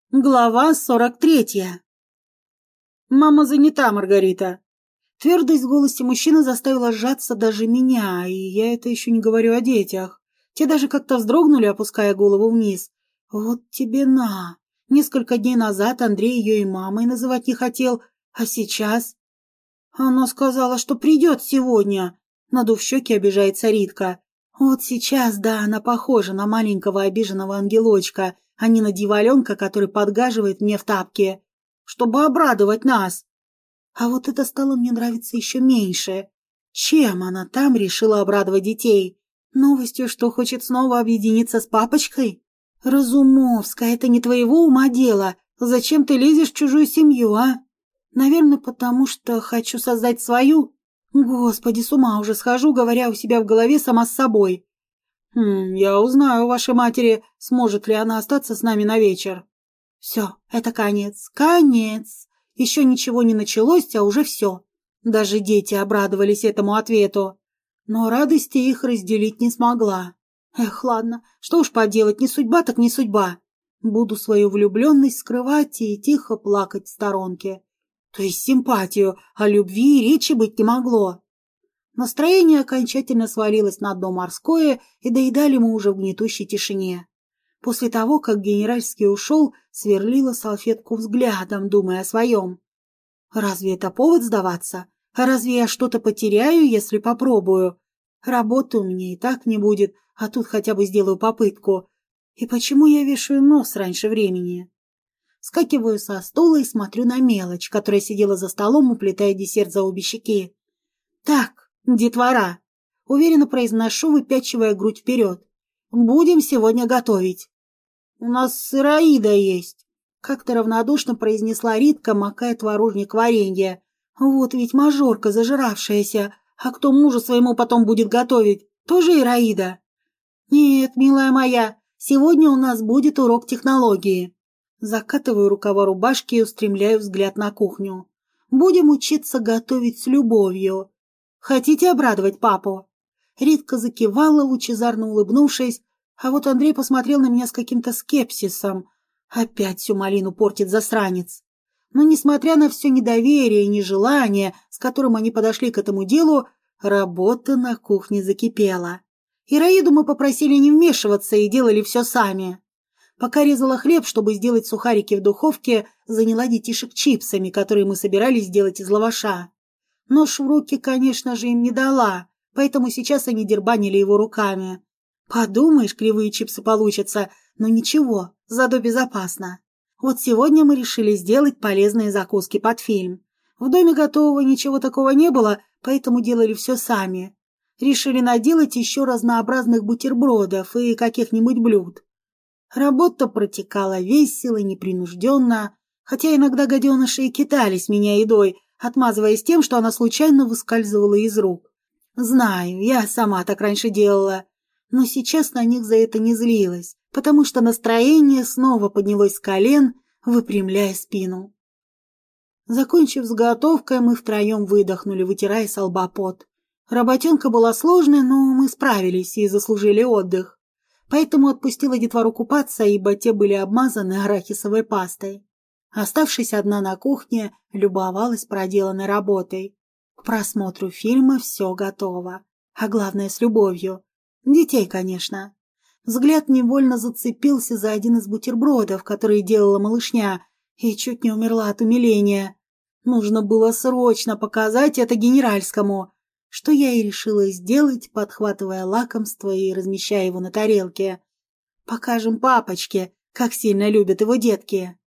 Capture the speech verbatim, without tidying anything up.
Глава сорок третья. «Мама занята, Маргарита». Твердость в голосе мужчины заставила сжаться даже меня, и я это еще не говорю о детях. Те даже как-то вздрогнули, опуская голову вниз. Вот тебе на. Несколько дней назад Андрей ее и мамой называть не хотел, а сейчас... Она сказала, что придет сегодня. Надув щеки, обижается Ритка. Вот сейчас, да, она похожа на маленького обиженного ангелочка, а не на дьяволенка, который подгаживает мне в тапке, чтобы обрадовать нас. А вот это стало мне нравиться еще меньше. Чем она там решила обрадовать детей? Новостью, что хочет снова объединиться с папочкой? Разумовская, это не твоего ума дело. Зачем ты лезешь в чужую семью, а? Наверное, потому что хочу создать свою. Господи, с ума уже схожу, говоря у себя в голове сама с собой. Хм, я узнаю у вашей матери, сможет ли она остаться с нами на вечер. Все, это конец, конец. Еще ничего не началось, а уже все. Даже дети обрадовались этому ответу. Но радости их разделить не смогла. Эх, ладно, что уж поделать, не судьба так не судьба. Буду свою влюбленность скрывать и тихо плакать в сторонке. То есть симпатию, о любви и речи быть не могло. Настроение окончательно свалилось на дно морское, и доедали мы уже в гнетущей тишине. После того, как генеральский ушел, сверлила салфетку взглядом, думая о своем. Разве это повод сдаваться? А разве я что-то потеряю, если попробую? Работы у меня и так не будет, а тут хотя бы сделаю попытку. И почему я вешаю нос раньше времени? Скакиваю со стула и смотрю на мелочь, которая сидела за столом, уплетая десерт за обе щеки. Так, детвора, уверенно произношу, выпячивая грудь вперед. Будем сегодня готовить. У нас сыроида есть, как-то равнодушно произнесла Ритка, макая творожник в варенье. Вот ведь мажорка зажиравшаяся, а кто мужу своему потом будет готовить? Тоже Ираида? Нет, милая моя, сегодня у нас будет урок технологии. Закатываю рукава рубашки и устремляю взгляд на кухню. Будем учиться готовить с любовью. Хотите обрадовать папу? Ритка закивала, лучезарно улыбнувшись, а вот Андрей посмотрел на меня с каким-то скепсисом. Опять всю малину портит засранец. Но, несмотря на все недоверие и нежелание, с которым они подошли к этому делу, работа на кухне закипела. Ираиду мы попросили не вмешиваться и делали все сами. Пока резала хлеб, чтобы сделать сухарики в духовке, заняла детишек чипсами, которые мы собирались сделать из лаваша. Нож в руки, конечно же, им не дала, поэтому сейчас они дербанили его руками. Подумаешь, кривые чипсы получатся, но ничего, зато безопасно. Вот сегодня мы решили сделать полезные закуски под фильм. В доме готового ничего такого не было, поэтому делали все сами. Решили наделать еще разнообразных бутербродов и каких-нибудь блюд. Работа протекала весело, непринужденно, хотя иногда гаденыши и кидались меня едой, отмазываясь тем, что она случайно выскальзывала из рук. Знаю, я сама так раньше делала, но сейчас на них за это не злилась, потому что настроение снова поднялось с колен, выпрямляя спину. Закончив с готовкой, мы втроем выдохнули, вытирая со лба пот. Работенка была сложной, но мы справились и заслужили отдых. Поэтому отпустила детвору купаться, ибо те были обмазаны арахисовой пастой. Оставшись одна на кухне, любовалась проделанной работой. К просмотру фильма все готово. А главное, с любовью. Детей, конечно. Взгляд невольно зацепился за один из бутербродов, который делала малышня, и чуть не умерла от умиления. Нужно было срочно показать это генеральскому, что я и решила сделать, подхватывая лакомство и размещая его на тарелке. Покажем папочке, как сильно любят его детки.